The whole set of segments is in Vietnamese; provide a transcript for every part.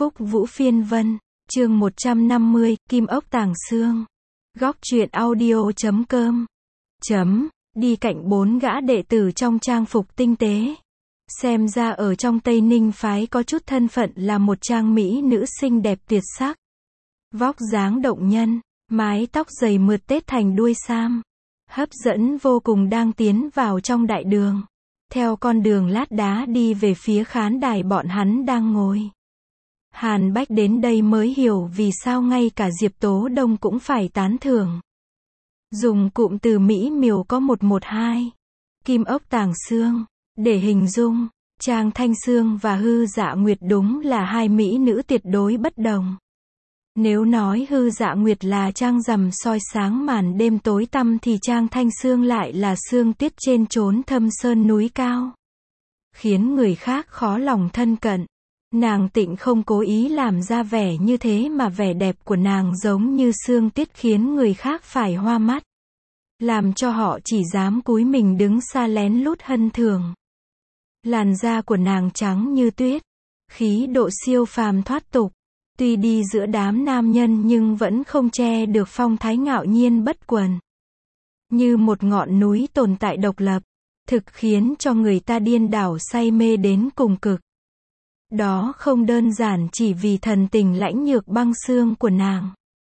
Phúc Vũ Phiên Vân, chương 150, Kim Ốc Tàng Xương. Góc truyện audio.com. Đi cạnh 4 gã đệ tử trong trang phục tinh tế. Xem ra ở trong Tây Ninh phái có chút thân phận là một trang mỹ nữ xinh đẹp tuyệt sắc. Vóc dáng động nhân, mái tóc dày mượt tết thành đuôi sam. Hấp dẫn vô cùng đang tiến vào trong đại đường. Theo con đường lát đá đi về phía khán đài bọn hắn đang ngồi. Hàn Bách đến đây mới hiểu vì sao ngay cả Diệp Tố Đông cũng phải tán thưởng. Dùng cụm từ mỹ miều có 112. Kim ốc tàng xương. Để hình dung, Trang Thanh Sương và Hư Dạ Nguyệt đúng là hai mỹ nữ tuyệt đối bất đồng. Nếu nói Hư Dạ Nguyệt là trăng rằm soi sáng màn đêm tối tăm thì Trang Thanh Sương lại là sương tuyết trên chốn thâm sơn núi cao. Khiến người khác khó lòng thân cận. Nàng Tịnh không cố ý làm ra vẻ như thế mà vẻ đẹp của nàng giống như sương tuyết khiến người khác phải hoa mắt. Làm cho họ chỉ dám cúi mình đứng xa lén lút hân thường. Làn da của nàng trắng như tuyết. Khí độ siêu phàm thoát tục. Tuy đi giữa đám nam nhân nhưng vẫn không che được phong thái ngạo nhiên bất quần. Như một ngọn núi tồn tại độc lập. Thực khiến cho người ta điên đảo say mê đến cùng cực. Đó không đơn giản chỉ vì thần tình lãnh nhược băng xương của nàng.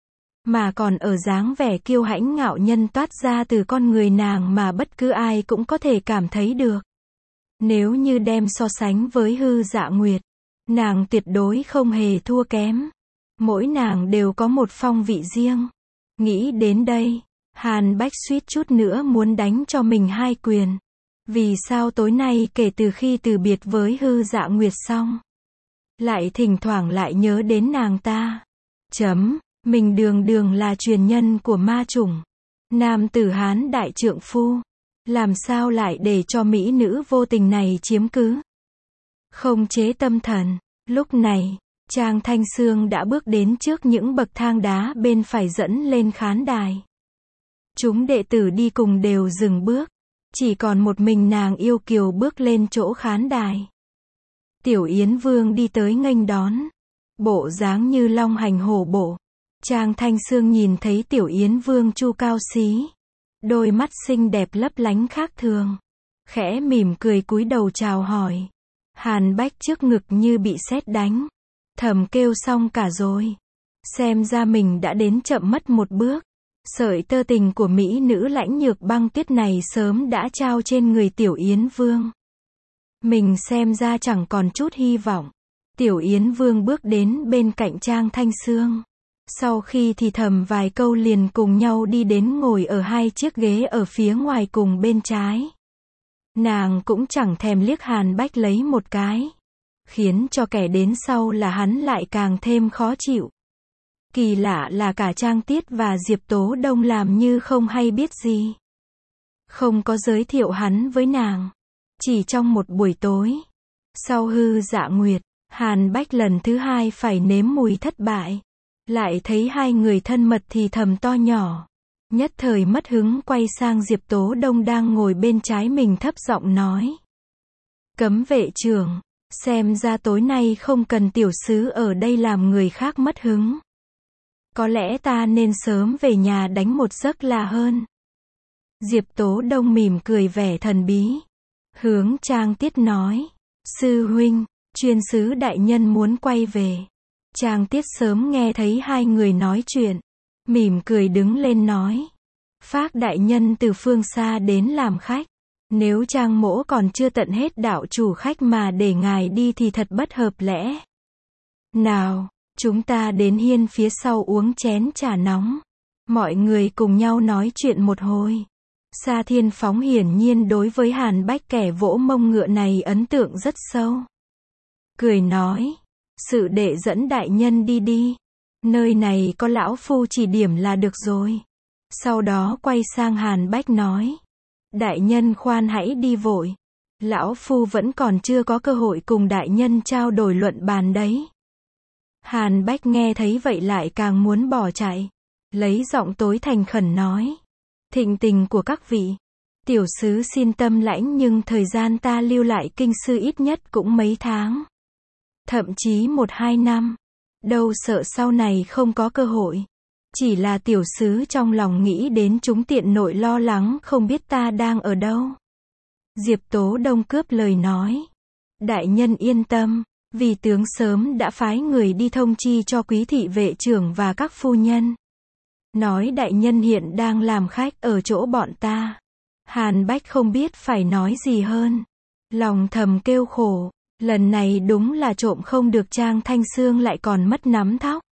Mà còn ở dáng vẻ kiêu hãnh ngạo nhân toát ra từ con người nàng mà bất cứ ai cũng có thể cảm thấy được. Nếu như đem so sánh với Hư Dạ Nguyệt, nàng tuyệt đối không hề thua kém. Mỗi nàng đều có một phong vị riêng. Nghĩ đến đây, Hàn Bách suýt chút nữa muốn đánh cho mình hai quyền. Vì sao tối nay kể từ khi từ biệt với Hư Dạ Nguyệt xong, lại thỉnh thoảng lại nhớ đến nàng ta. Mình đường đường là truyền nhân của ma chủng. Nam tử Hán đại trượng phu. Làm sao lại để cho mỹ nữ vô tình này chiếm cứ? Không chế tâm thần. Lúc này, Trang Thanh Sương đã bước đến trước những bậc thang đá bên phải dẫn lên khán đài. Chúng đệ tử đi cùng đều dừng bước. Chỉ còn một mình nàng yêu kiều bước lên chỗ khán đài. Tiểu Yến Vương đi tới nghênh đón. Bộ dáng như long hành hổ bộ. Trang Thanh Sương nhìn thấy Tiểu Yến Vương chu cao xí. Đôi mắt xinh đẹp lấp lánh khác thường. Khẽ mỉm cười cúi đầu chào hỏi. Hàn Bách trước ngực như bị sét đánh. Thầm kêu xong cả rồi. Xem ra mình đã đến chậm mất một bước. Sợi tơ tình của mỹ nữ lãnh nhược băng tuyết này sớm đã trao trên người Tiểu Yến Vương. Mình xem ra chẳng còn chút hy vọng. Tiểu Yến Vương bước đến bên cạnh Trang Thanh Sương. Sau khi thì thầm vài câu liền cùng nhau đi đến ngồi ở hai chiếc ghế ở phía ngoài cùng bên trái. Nàng cũng chẳng thèm liếc Hàn Bách lấy một cái. Khiến cho kẻ đến sau là hắn lại càng thêm khó chịu. Kỳ lạ là cả Trang Tiết và Diệp Tố Đông làm như không hay biết gì. Không có giới thiệu hắn với nàng. Chỉ trong một buổi tối. Sau Hư Dạ Nguyệt, Hàn Bách lần thứ hai phải nếm mùi thất bại. Lại thấy hai người thân mật thì thầm to nhỏ. Nhất thời mất hứng quay sang Diệp Tố Đông đang ngồi bên trái mình thấp giọng nói. Cấm vệ trưởng, xem ra tối nay không cần tiểu sứ ở đây làm người khác mất hứng. Có lẽ ta nên sớm về nhà đánh một giấc là hơn. Diệp Tố Đông mỉm cười vẻ thần bí. Hướng Trang Tiết nói. Sư huynh, chuyên sứ đại nhân muốn quay về. Trang Tiết sớm nghe thấy hai người nói chuyện. Mỉm cười đứng lên nói. Phác đại nhân từ phương xa đến làm khách. Nếu Trang mỗ còn chưa tận hết đạo chủ khách mà để ngài đi thì thật bất hợp lẽ. Nào, chúng ta đến hiên phía sau uống chén trà nóng. Mọi người cùng nhau nói chuyện một hồi. Sa Thiên Phóng hiển nhiên đối với Hàn Bách kẻ vỗ mông ngựa này ấn tượng rất sâu. Cười nói. Sự đệ dẫn đại nhân đi đi. Nơi này có lão phu chỉ điểm là được rồi. Sau đó quay sang Hàn Bách nói. Đại nhân khoan hãy đi vội. Lão phu vẫn còn chưa có cơ hội cùng đại nhân trao đổi luận bàn đấy. Hàn Bách nghe thấy vậy lại càng muốn bỏ chạy. Lấy giọng tối thành khẩn nói. Thịnh tình của các vị. Tiểu sứ xin tâm lãnh nhưng thời gian ta lưu lại kinh sư ít nhất cũng mấy tháng. Thậm chí 1-2 năm. đâu sợ sau này không có cơ hội. Chỉ là tiểu sứ trong lòng nghĩ đến chúng tiện nội lo lắng không biết ta đang ở đâu. Diệp Tố Đông cướp lời nói. Đại nhân yên tâm, vì tướng sớm đã phái người đi thông chi cho quý thị vệ trưởng và các phu nhân. Nói đại nhân hiện đang làm khách ở chỗ bọn ta. Hàn Bách không biết phải nói gì hơn. Lòng thầm kêu khổ, lần này đúng là trộm không được. Trang Thanh Sương lại còn mất nắm thóc.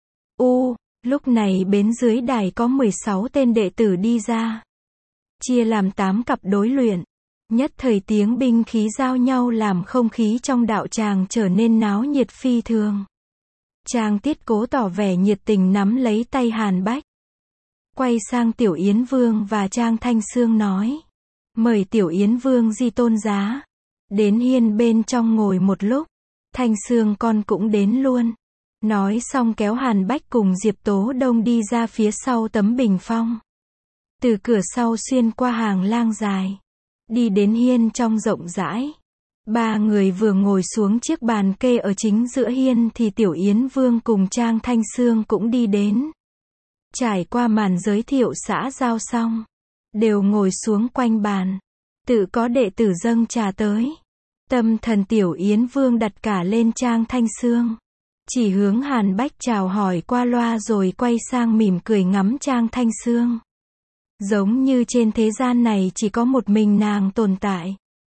Lúc này bến dưới đài có 16 tên đệ tử đi ra. Chia làm 8 cặp đối luyện. Nhất thời tiếng binh khí giao nhau làm không khí trong đạo tràng trở nên náo nhiệt phi thường. Trang Tiết cố tỏ vẻ nhiệt tình nắm lấy tay Hàn Bách. Quay sang Tiểu Yến Vương và Trang Thanh Sương nói. Mời Tiểu Yến Vương di tôn giá. Đến hiên bên trong ngồi một lúc. Thanh Sương con cũng đến luôn. Nói xong kéo Hàn Bách cùng Diệp Tố Đông đi ra phía sau tấm bình phong. Từ cửa sau xuyên qua hàng lang dài. Đi đến hiên trong rộng rãi. Ba người vừa ngồi xuống chiếc bàn kê ở chính giữa hiên thì Tiểu Yến Vương cùng Trang Thanh Sương cũng đi đến. Trải qua màn giới thiệu xã giao xong. Đều ngồi xuống quanh bàn. Tự có đệ tử dâng trà tới. Tâm thần Tiểu Yến Vương đặt cả lên Trang Thanh Sương. Chỉ hướng Hàn Bách chào hỏi qua loa rồi quay sang mỉm cười ngắm Trang Thanh Sương. Giống như trên thế gian này chỉ có một mình nàng tồn tại.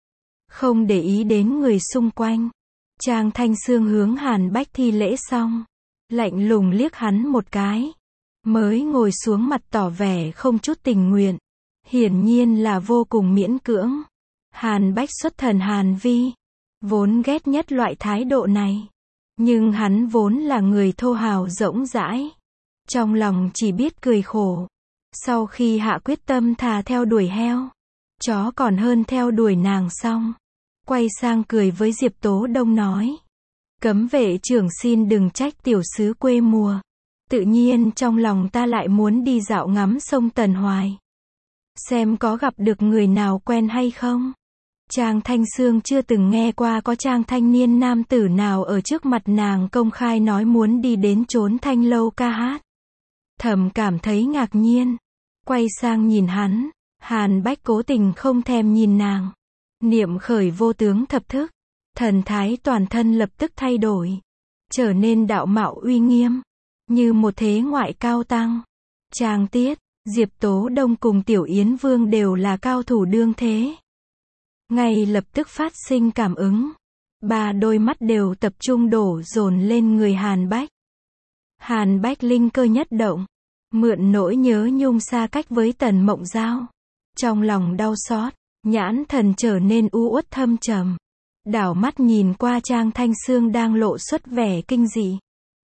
Không để ý đến người xung quanh. Trang Thanh Sương hướng Hàn Bách thi lễ xong. Lạnh lùng liếc hắn một cái. Mới ngồi xuống mặt tỏ vẻ không chút tình nguyện. Hiển nhiên là vô cùng miễn cưỡng. Hàn Bách xuất thần Hàn Vi. Vốn ghét nhất loại thái độ này. Nhưng hắn vốn là người thô hào rỗng rãi. Trong lòng chỉ biết cười khổ. Sau khi hạ quyết tâm thà theo đuổi heo. Chó còn hơn theo đuổi nàng xong. Quay sang cười với Diệp Tố Đông nói. Cấm vệ trưởng xin đừng trách tiểu sứ quê mùa. Tự nhiên trong lòng ta lại muốn đi dạo ngắm sông Tần Hoài. Xem có gặp được người nào quen hay không. Trang Thanh Sương chưa từng nghe qua có Trang thanh niên nam tử nào ở trước mặt nàng công khai nói muốn đi đến chốn thanh lâu ca hát. Thầm cảm thấy ngạc nhiên. Quay sang nhìn hắn. Hàn Bách cố tình không thèm nhìn nàng. Niệm khởi vô tướng thập thức. Thần thái toàn thân lập tức thay đổi. Trở nên đạo mạo uy nghiêm. Như một thế ngoại cao tăng. Trang Tiết, Diệp Tố Đông cùng Tiểu Yến Vương đều là cao thủ đương thế. Ngay lập tức phát sinh cảm ứng. Ba đôi mắt đều tập trung đổ dồn lên người Hàn Bách. Hàn Bách linh cơ nhất động. Mượn nỗi nhớ nhung xa cách với Tần Mộng Giao. Trong lòng đau xót, nhãn thần trở nên u uất thâm trầm. Đảo mắt nhìn qua Trang Thanh Sương đang lộ xuất vẻ kinh dị.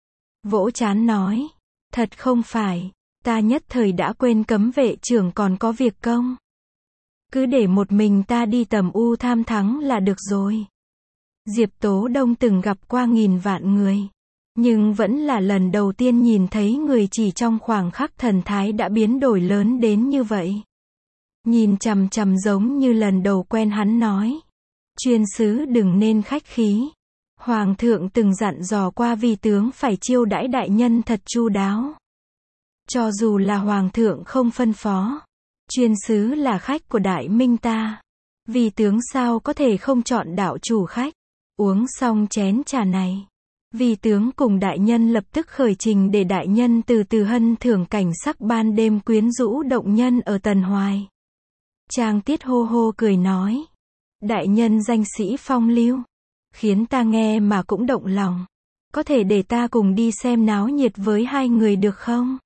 Vỗ trán nói. Thật không phải, ta nhất thời đã quên cấm vệ trưởng còn có việc công. Cứ để một mình ta đi tầm u tham thắng là được rồi. Diệp Tố Đông từng gặp qua nghìn vạn người. Nhưng vẫn là lần đầu tiên nhìn thấy người chỉ trong khoảng khắc thần thái đã biến đổi lớn đến như vậy. Nhìn chằm chằm giống như lần đầu quen hắn nói. Chuyên sứ đừng nên khách khí. Hoàng thượng từng dặn dò qua vi tướng phải chiêu đãi đại nhân thật chu đáo. Cho dù là hoàng thượng không phân phó. Chuyên sứ là khách của đại minh ta. Vi tướng sao có thể không chọn đạo chủ khách. Uống xong chén trà này. Vi tướng cùng đại nhân lập tức khởi trình để đại nhân từ từ hân thưởng cảnh sắc ban đêm quyến rũ động nhân ở Tần Hoài. Trang Tiết hô hô cười nói. Đại nhân danh sĩ phong lưu. Khiến ta nghe mà cũng động lòng. Có thể để ta cùng đi xem náo nhiệt với hai người được không?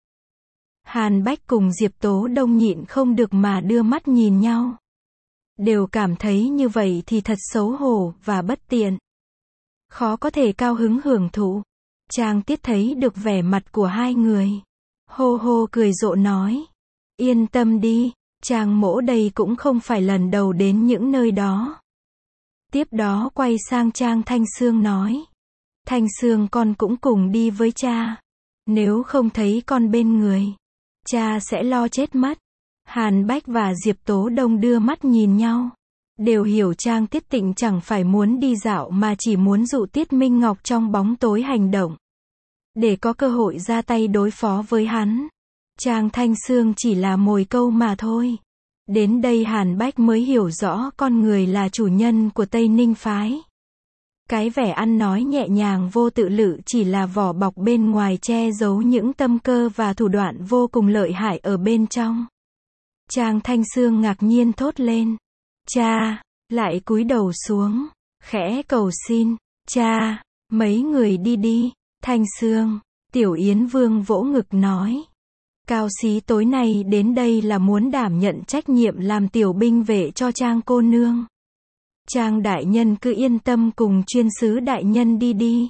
Hàn Bách cùng Diệp Tố Đông nhịn không được mà đưa mắt nhìn nhau. Đều cảm thấy như vậy thì thật xấu hổ và bất tiện. Khó có thể cao hứng hưởng thụ. Trang Tiết thấy được vẻ mặt của hai người. Hô hô cười rộ nói. Yên tâm đi, Trang mỗ đây cũng không phải lần đầu đến những nơi đó. Tiếp đó quay sang Trang Thanh Sương nói. Thanh Sương con cũng cùng đi với cha. Nếu không thấy con bên người, cha sẽ lo chết mất. Hàn Bách và Diệp Tố Đông đưa mắt nhìn nhau. Đều hiểu Trang Tiết Tịnh chẳng phải muốn đi dạo mà chỉ muốn dụ Tiết Minh Ngọc trong bóng tối hành động. để có cơ hội ra tay đối phó với hắn. Trang Thanh Sương chỉ là mồi câu mà thôi. Đến đây Hàn Bách mới hiểu rõ con người là chủ nhân của Tây Ninh phái. Cái vẻ ăn nói nhẹ nhàng vô tự lự chỉ là vỏ bọc bên ngoài che giấu những tâm cơ và thủ đoạn vô cùng lợi hại ở bên trong. Trang Thanh Sương ngạc nhiên thốt lên. Cha, lại cúi đầu xuống, khẽ cầu xin. Cha, mấy người đi đi. Thanh Sương, Tiểu Yến Vương vỗ ngực nói. Cao Xí tối nay đến đây là muốn đảm nhận trách nhiệm làm tiểu binh vệ cho Trang cô nương. Trang đại nhân cứ yên tâm cùng chuyên sứ đại nhân đi đi.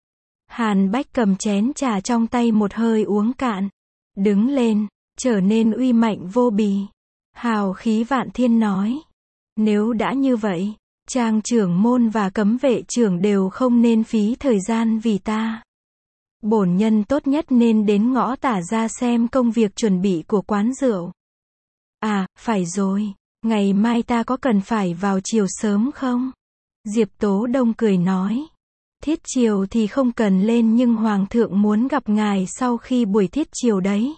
Hàn Bách cầm chén trà trong tay một hơi uống cạn. Đứng lên, trở nên uy mạnh vô bì. Hào khí vạn thiên nói. Nếu đã như vậy, Trang trưởng môn và cấm vệ trưởng đều không nên phí thời gian vì ta. Bổn nhân tốt nhất nên đến ngõ Tả ra xem công việc chuẩn bị của quán rượu. À, phải rồi, ngày mai ta có cần phải vào chiều sớm không? Diệp Tố Đông cười nói. Thiết chiều thì không cần lên nhưng Hoàng thượng muốn gặp ngài sau khi buổi thiết chiều đấy.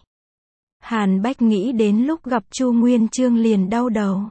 Hàn Bách nghĩ đến lúc gặp Chu Nguyên Chương liền đau đầu.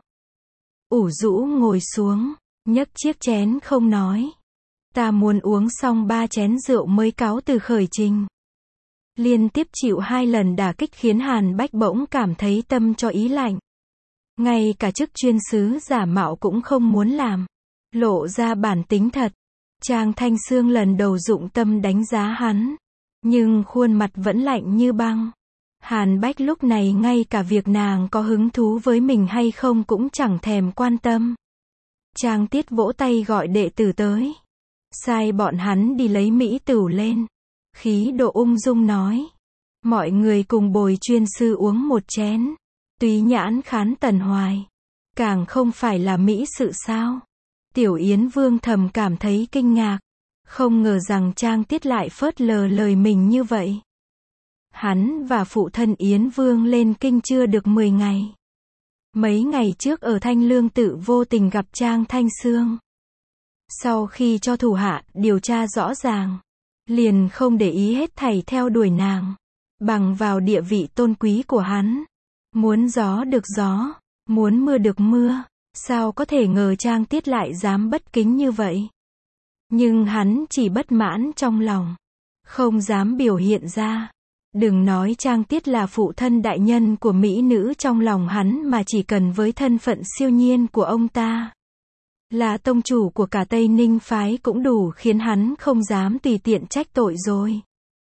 Ủ rũ ngồi xuống, nhấc chiếc chén không nói. Ta muốn uống xong 3 chén rượu mới cáo từ khởi trình. Liên tiếp chịu 2 lần đả kích khiến Hàn Bách bỗng cảm thấy tâm cho ý lạnh. Ngay cả chức chuyên sứ giả mạo cũng không muốn làm. Lộ ra bản tính thật. Trang Thanh Sương lần đầu dụng tâm đánh giá hắn. Nhưng khuôn mặt vẫn lạnh như băng. Hàn Bách lúc này ngay cả việc nàng có hứng thú với mình hay không cũng chẳng thèm quan tâm. Trang Tiết vỗ tay gọi đệ tử tới. Sai bọn hắn đi lấy mỹ tửu lên. Khí độ ung dung nói. Mọi người cùng bồi chuyên sư uống một chén. Túy nhãn khán Tần Hoài. Càng không phải là mỹ sự sao. Tiểu Yến Vương thầm cảm thấy kinh ngạc. Không ngờ rằng Trang Tiết lại phớt lờ lời mình như vậy. Hắn và phụ thân Yến Vương lên kinh chưa được 10 ngày. Mấy ngày trước ở Thanh Lương Tự vô tình gặp Trang Thanh Sương. Sau khi cho thủ hạ điều tra rõ ràng, liền không để ý hết thảy theo đuổi nàng. Bằng vào địa vị tôn quý của hắn. Muốn gió được gió, muốn mưa được mưa. Sao có thể ngờ Trang Tiết lại dám bất kính như vậy. Nhưng hắn chỉ bất mãn trong lòng. Không dám biểu hiện ra. Đừng nói Trang Tiết là phụ thân đại nhân của mỹ nữ trong lòng hắn mà chỉ cần với thân phận siêu nhiên của ông ta. Là tông chủ của cả Tây Ninh phái cũng đủ khiến hắn không dám tùy tiện trách tội rồi.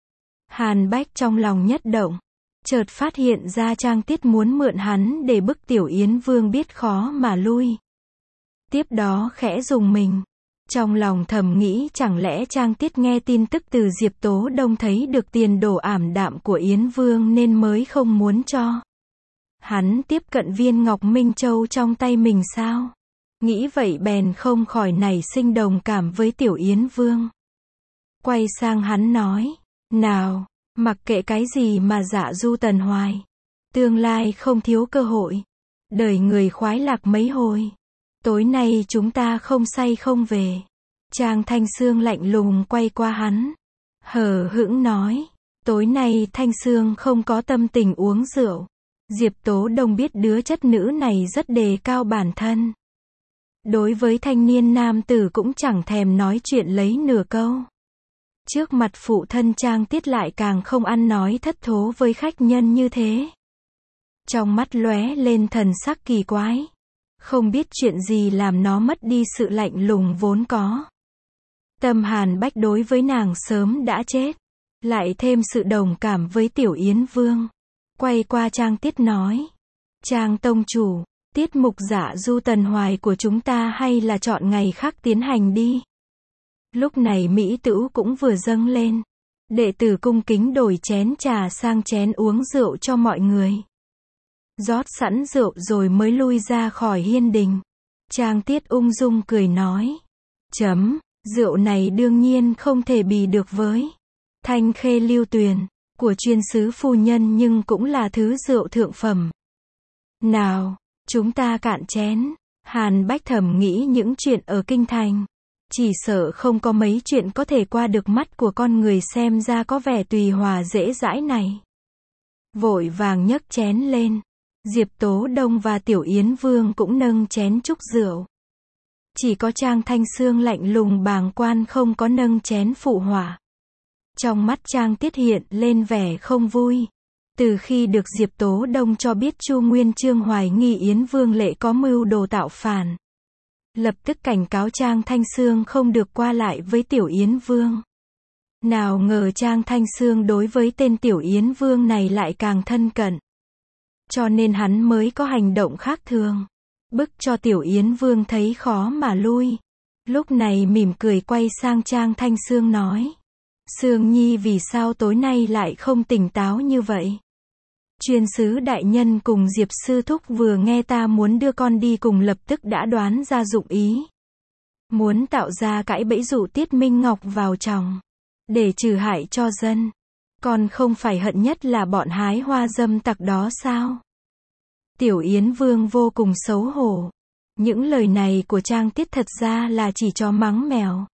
Hàn Bách trong lòng nhất động. Chợt phát hiện ra Trang Tiết muốn mượn hắn để bức Tiểu Yến Vương biết khó mà lui. Tiếp đó khẽ rùng mình. Trong lòng thầm nghĩ chẳng lẽ Trang Tiết nghe tin tức từ Diệp Tố Đông thấy được tiền đồ ảm đạm của Yến Vương nên mới không muốn cho. Hắn tiếp cận viên ngọc Minh Châu trong tay mình sao? Nghĩ vậy bèn không khỏi nảy sinh đồng cảm với Tiểu Yến Vương. Quay sang hắn nói, nào, mặc kệ cái gì mà dạ du Tần Hoài. Tương lai không thiếu cơ hội. Đời người khoái lạc mấy hồi. Tối nay chúng ta không say không về. Trang Thanh Sương lạnh lùng quay qua hắn. Hờ hững nói. Tối nay Thanh Sương không có tâm tình uống rượu. Diệp Tố Đông biết đứa chất nữ này rất đề cao bản thân. Đối với thanh niên nam tử cũng chẳng thèm nói chuyện lấy nửa câu. Trước mặt phụ thân Trang Tiết lại càng không ăn nói thất thố với khách nhân như thế. Trong mắt lóe lên thần sắc kỳ quái. Không biết chuyện gì làm nó mất đi sự lạnh lùng vốn có. Tâm Hàn Bách đối với nàng sớm đã chết. Lại thêm sự đồng cảm với Tiểu Yến Vương. Quay qua Trang Tiết nói. Trang tông chủ, tiết mục dạ du Tần Hoài của chúng ta hay là chọn ngày khác tiến hành đi. Lúc này mỹ tửu cũng vừa dâng lên. Đệ tử cung kính đổi chén trà sang chén uống rượu cho mọi người. Rót sẵn rượu rồi mới lui ra khỏi hiên đình. Trang Tiết ung dung cười nói. Rượu này đương nhiên không thể bì được với Thanh Khê Lưu Tuyền của chuyên sứ phu nhân nhưng cũng là thứ rượu thượng phẩm. Nào, chúng ta cạn chén. Hàn Bách thầm nghĩ những chuyện ở kinh thành. Chỉ sợ không có mấy chuyện có thể qua được mắt của con người xem ra có vẻ tùy hòa dễ dãi này. Vội vàng nhấc chén lên. Diệp Tố Đông và Tiểu Yến Vương cũng nâng chén chúc rượu. Chỉ có Trang Thanh Sương lạnh lùng bàng quan không có nâng chén phụ họa. Trong mắt Trang Tiết hiện lên vẻ không vui. Từ khi được Diệp Tố Đông cho biết Chu Nguyên Chương hoài nghi Yến Vương Lệ có mưu đồ tạo phản, lập tức cảnh cáo Trang Thanh Sương không được qua lại với Tiểu Yến Vương. Nào ngờ Trang Thanh Sương đối với tên Tiểu Yến Vương này lại càng thân cận. Cho nên hắn mới có hành động khác thường. Bức cho Tiểu Yến Vương thấy khó mà lui. Lúc này mỉm cười quay sang Trang Thanh Sương nói. Sương Nhi vì sao tối nay lại không tỉnh táo như vậy? Chuyên sứ đại nhân cùng Diệp sư thúc vừa nghe ta muốn đưa con đi cùng lập tức đã đoán ra dụng ý. Muốn tạo ra cãi bẫy dụ Tiết Minh Ngọc vào chồng. Để trừ hại cho dân. Còn không phải hận nhất là bọn hái hoa dâm tặc đó sao? Tiểu Yến Vương vô cùng xấu hổ. Những lời này của Trang Tiết thật ra là chỉ cho mắng mèo.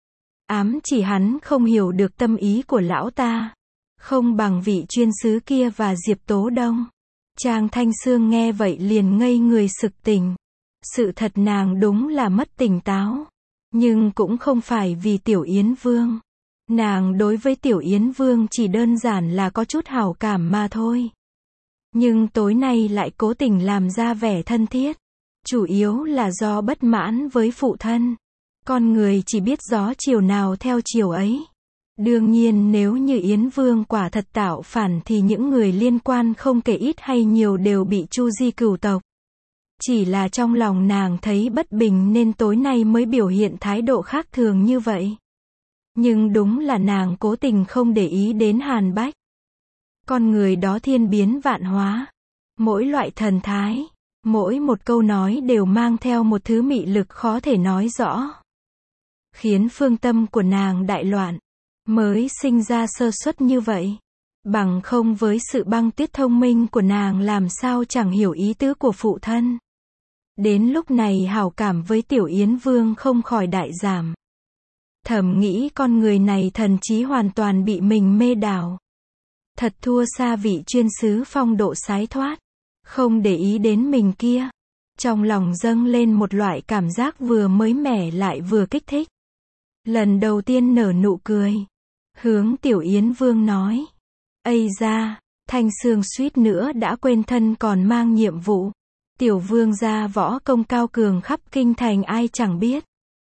Ám chỉ hắn không hiểu được tâm ý của lão ta. Không bằng vị chuyên sứ kia và Diệp Tố Đông. Trang Thanh Sương nghe vậy liền ngây người sực tỉnh. Sự thật nàng đúng là mất tỉnh táo. Nhưng cũng không phải vì Tiểu Yến Vương. Nàng đối với Tiểu Yến Vương chỉ đơn giản là có chút hảo cảm mà thôi. Nhưng tối nay lại cố tình làm ra vẻ thân thiết. Chủ yếu là do bất mãn với phụ thân. Con người chỉ biết gió chiều nào theo chiều ấy. Đương nhiên nếu như Yến Vương quả thật tạo phản thì những người liên quan không kể ít hay nhiều đều bị chu di cửu tộc. Chỉ là trong lòng nàng thấy bất bình nên tối nay mới biểu hiện thái độ khác thường như vậy. Nhưng đúng là nàng cố tình không để ý đến Hàn Bách. Con người đó thiên biến vạn hóa. Mỗi loại thần thái, mỗi một câu nói đều mang theo một thứ mị lực khó thể nói rõ. Khiến phương tâm của nàng đại loạn. Mới sinh ra sơ suất như vậy. Bằng không với sự băng tuyết thông minh của nàng làm sao chẳng hiểu ý tứ của phụ thân. Đến lúc này hảo cảm với Tiểu Yến Vương không khỏi đại giảm. Thầm nghĩ con người này thần trí hoàn toàn bị mình mê đảo. Thật thua xa vị chuyên sứ phong độ sái thoát. Không để ý đến mình kia. Trong lòng dâng lên một loại cảm giác vừa mới mẻ lại vừa kích thích. Lần đầu tiên nở nụ cười. Hướng Tiểu Yến Vương nói. Ây da, Thanh Sương suýt nữa đã quên thân còn mang nhiệm vụ. Tiểu Vương gia võ công cao cường khắp kinh thành ai chẳng biết.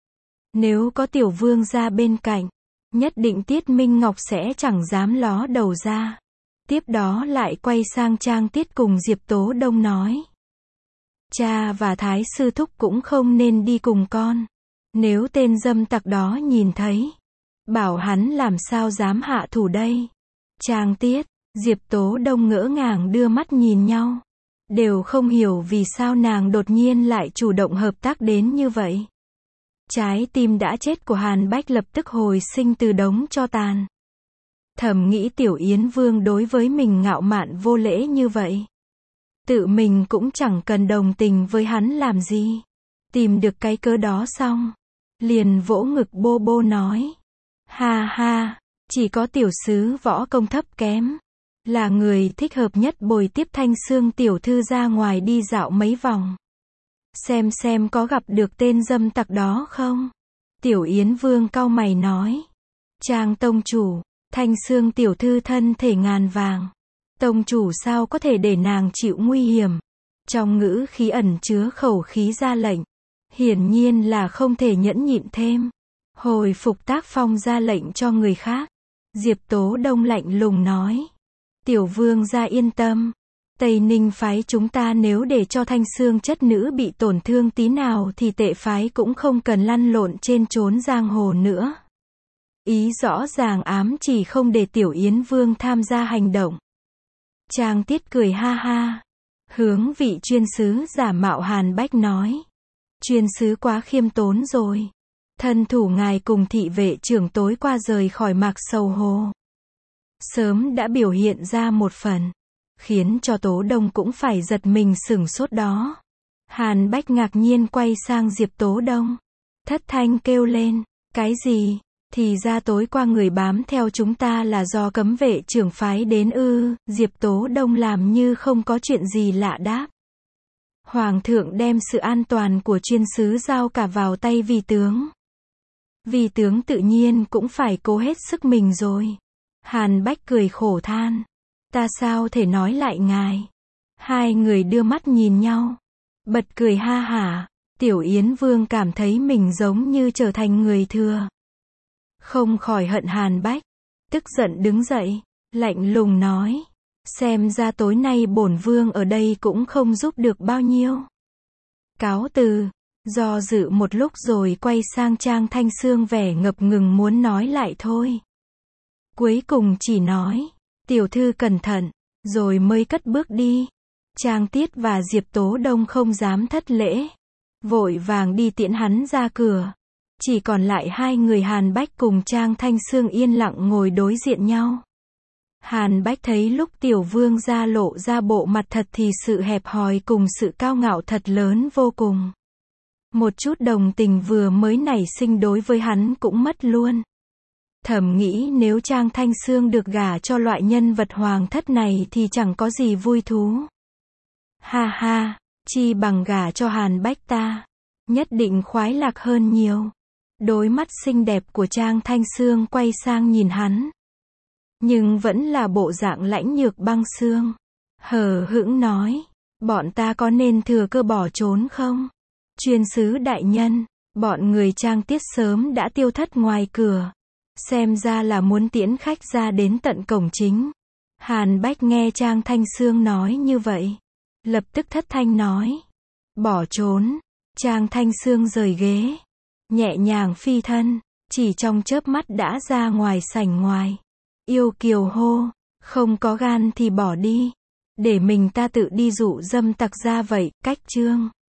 Nếu có Tiểu Vương gia bên cạnh, nhất định Tiết Minh Ngọc sẽ chẳng dám ló đầu ra. Tiếp đó lại quay sang Trang Tiết cùng Diệp Tố Đông nói. Cha và Thái sư thúc cũng không nên đi cùng con. Nếu tên dâm tặc đó nhìn thấy, bảo hắn làm sao dám hạ thủ đây. Trang Tiết, Diệp Tố Đông ngỡ ngàng đưa mắt nhìn nhau. Đều không hiểu vì sao nàng đột nhiên lại chủ động hợp tác đến như vậy. Trái tim đã chết của Hàn Bách lập tức hồi sinh từ đống tro tàn. Thầm nghĩ Tiểu Yến Vương đối với mình ngạo mạn vô lễ như vậy. Tự mình cũng chẳng cần đồng tình với hắn làm gì. Tìm được cái cớ đó xong. Liền vỗ ngực bô bô nói. Ha ha, chỉ có tiểu sứ võ công thấp kém. Là người thích hợp nhất bồi tiếp Thanh Sương tiểu thư ra ngoài đi dạo mấy vòng. Xem có gặp được tên dâm tặc đó không? Tiểu Yến Vương cau mày nói. Trang tông chủ, Thanh Sương tiểu thư thân thể ngàn vàng. Tông chủ sao có thể để nàng chịu nguy hiểm? Trong ngữ khí ẩn chứa khẩu khí ra lệnh. Hiển nhiên là không thể nhẫn nhịn thêm. Hồi phục tác phong ra lệnh cho người khác. Diệp Tố Đông lạnh lùng nói. Tiểu Vương gia yên tâm. Tây Ninh phái chúng ta nếu để cho Thanh Sương chất nữ bị tổn thương tí nào thì Tệ phái cũng không cần lăn lộn trên chốn giang hồ nữa. Ý rõ ràng ám chỉ không để Tiểu Yến Vương tham gia hành động. Trang Tiết cười ha ha. Hướng vị chuyên sứ giả mạo Hàn Bách nói. Chuyên sứ quá khiêm tốn rồi. Thân thủ ngài cùng thị vệ trưởng tối qua rời khỏi Mạc Sầu Hồ. Sớm đã biểu hiện ra một phần. Khiến cho Tố Đông cũng phải giật mình sửng sốt đó. Hàn Bách ngạc nhiên quay sang Diệp Tố Đông. Thất thanh kêu lên. Cái gì? Thì ra tối qua người bám theo chúng ta là do cấm vệ trưởng phái đến ư? Diệp Tố Đông làm như không có chuyện gì lạ đáp. Hoàng thượng đem sự an toàn của chuyên sứ giao cả vào tay vì tướng. Vì tướng tự nhiên cũng phải cố hết sức mình rồi. Hàn Bách cười khổ than. Ta sao thể nói lại ngài? Hai người đưa mắt nhìn nhau. Bật cười ha hả. Tiểu Yến Vương cảm thấy mình giống như trở thành người thừa. Không khỏi hận Hàn Bách. Tức giận đứng dậy. Lạnh lùng nói. Xem ra tối nay bổn vương ở đây cũng không giúp được bao nhiêu. Cáo từ. Do dự một lúc rồi quay sang Trang Thanh Sương vẻ ngập ngừng muốn nói lại thôi. Cuối cùng chỉ nói. Tiểu thư cẩn thận. Rồi mới cất bước đi. Trang Tiết và Diệp Tố Đông không dám thất lễ. Vội vàng đi tiễn hắn ra cửa. Chỉ còn lại hai người Hàn Bách cùng Trang Thanh Sương yên lặng ngồi đối diện nhau. Hàn Bách thấy lúc tiểu vương gia lộ ra bộ mặt thật thì sự hẹp hòi cùng sự cao ngạo thật lớn vô cùng. Một chút đồng tình vừa mới nảy sinh đối với hắn cũng mất luôn. Thầm nghĩ nếu Trang Thanh Sương được gả cho loại nhân vật hoàng thất này thì chẳng có gì vui thú. Ha ha, chi bằng gả cho Hàn Bách ta. Nhất định khoái lạc hơn nhiều. Đôi mắt xinh đẹp của Trang Thanh Sương quay sang nhìn hắn. Nhưng vẫn là bộ dạng lãnh nhược băng xương. Hờ hững nói. Bọn ta có nên thừa cơ bỏ trốn không? Chuyên sứ đại nhân. Bọn người Trang Tiết sớm đã tiêu thất ngoài cửa. Xem ra là muốn tiễn khách ra đến tận cổng chính. Hàn Bách nghe Trang Thanh Sương nói như vậy. Lập tức thất thanh nói. Bỏ trốn. Trang Thanh Sương rời ghế. Nhẹ nhàng phi thân. Chỉ trong chớp mắt đã ra ngoài sảnh ngoài. Yêu kiều hô. Không có gan thì bỏ đi. Để mình ta tự đi dụ dâm tặc ra vậy. Cách chương